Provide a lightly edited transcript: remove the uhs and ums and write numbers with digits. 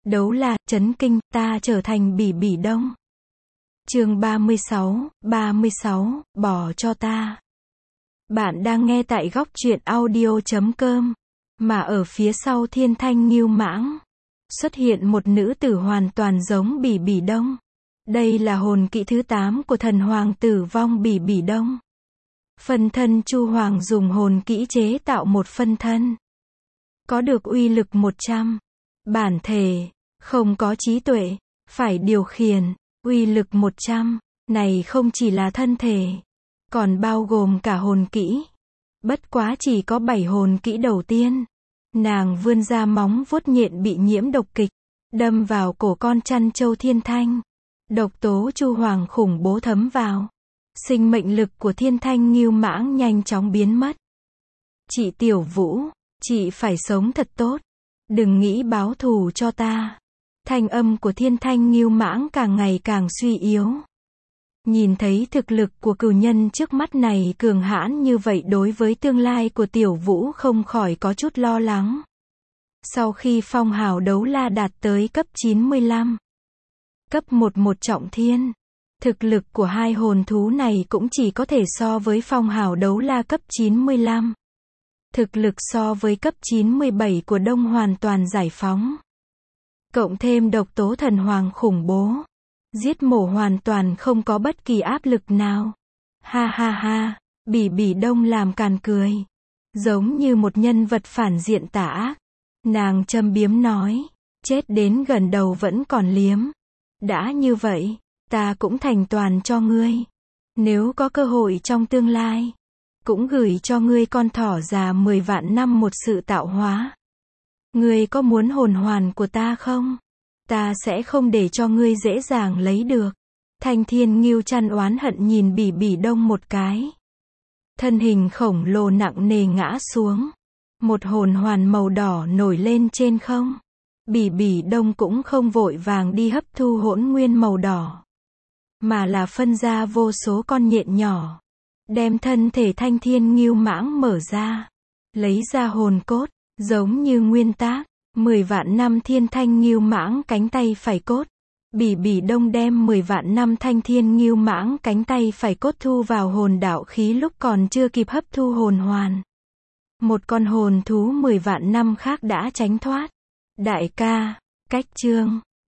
Đấu la, chấn kinh, ta trở thành Bỉ Bỉ Đông. Chương 36, bỏ cho ta. Bạn đang nghe tại góc truyện audio.com. Mà ở phía sau Thiên Thanh Ngưu Mãng, xuất hiện một nữ tử hoàn toàn giống Bỉ Bỉ Đông. Đây là hồn kỹ thứ 8 của thần hoàng tử vong Bỉ Bỉ Đông. Phân thân Chu Hoàng dùng hồn kỹ chế tạo một phân thân. Có được uy lực 100. Bản thể, không có trí tuệ, phải điều khiển, uy lực 100, này không chỉ là thân thể, còn bao gồm cả hồn kỹ. Bất quá chỉ có 7 hồn kỹ đầu tiên. Nàng vươn ra móng vuốt nhện bị nhiễm độc kịch, đâm vào cổ con chăn trâu Thiên Thanh. Độc tố Chu Hoàng khủng bố thấm vào. Sinh mệnh lực của Thiên Thanh Ngưu Mãng nhanh chóng biến mất. Chị Tiểu Vũ, chị phải sống thật tốt. Đừng nghĩ báo thù cho ta. Thanh âm của Thiên Thanh Ngưu Mãng càng ngày càng suy yếu. Nhìn thấy thực lực của cừu nhân trước mắt này cường hãn như vậy, đối với tương lai của Tiểu Vũ không khỏi có chút lo lắng. Sau khi phong hào đấu la đạt tới cấp 95, cấp 11 trọng thiên, thực lực của hai hồn thú này cũng chỉ có thể so với phong hào đấu la cấp 95. Thực lực so với cấp 97 của Đông hoàn toàn giải phóng. Cộng thêm độc tố thần hoàng khủng bố. Giết mổ hoàn toàn không có bất kỳ áp lực nào. Ha ha ha, Bỉ Bỉ Đông làm càn cười. Giống như một nhân vật phản diện tà ác. Nàng châm biếm nói, chết đến gần đầu vẫn còn liếm. Đã như vậy, ta cũng thành toàn cho ngươi. Nếu có cơ hội trong tương lai, cũng gửi cho ngươi con thỏ già 10 vạn năm một sự tạo hóa. Ngươi có muốn hồn hoàn của ta không? Ta sẽ không để cho ngươi dễ dàng lấy được. Thanh Thiên Ngưu chăn oán hận nhìn Bỉ Bỉ Đông một cái. Thân hình khổng lồ nặng nề ngã xuống. Một hồn hoàn màu đỏ nổi lên trên không. Bỉ Bỉ Đông cũng không vội vàng đi hấp thu hỗn nguyên màu đỏ, mà là phân ra vô số con nhện nhỏ. Đem thân thể Thanh Thiên Ngưu Mãng mở ra. Lấy ra hồn cốt, giống như nguyên tác. 10 vạn năm Thiên Thanh Ngưu Mãng cánh tay phải cốt. Bỉ Bỉ Đông đem 10 vạn năm Thanh Thiên Ngưu Mãng cánh tay phải cốt thu vào hồn đạo khí lúc còn chưa kịp hấp thu hồn hoàn. Một con hồn thú 10 vạn năm khác đã tránh thoát. Đại ca, cách chương.